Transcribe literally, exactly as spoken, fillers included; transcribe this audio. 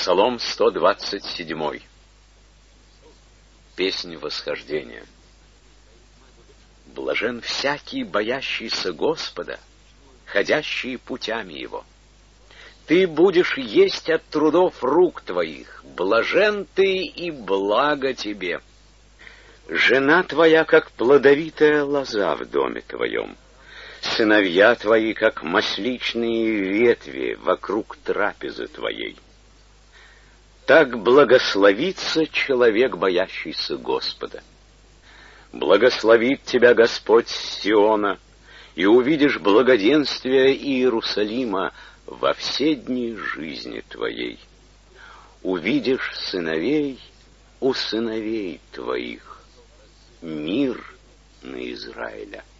Псалом сто двадцать семь. Песнь восхождения. Блажен всякий, боящийся Господа, ходящий путями Его. Ты будешь есть от трудов рук твоих, блажен ты и благо тебе. Жена твоя, как плодовитая лоза в доме твоем, сыновья твои, как масличные ветви вокруг трапезы твоей. Так благословится человек, боящийся Господа. Благословит тебя Господь с Сиона, и увидишь благоденствие Иерусалима во все дни жизни твоей. Увидишь сыновей у сыновей твоих, мир на Израиля.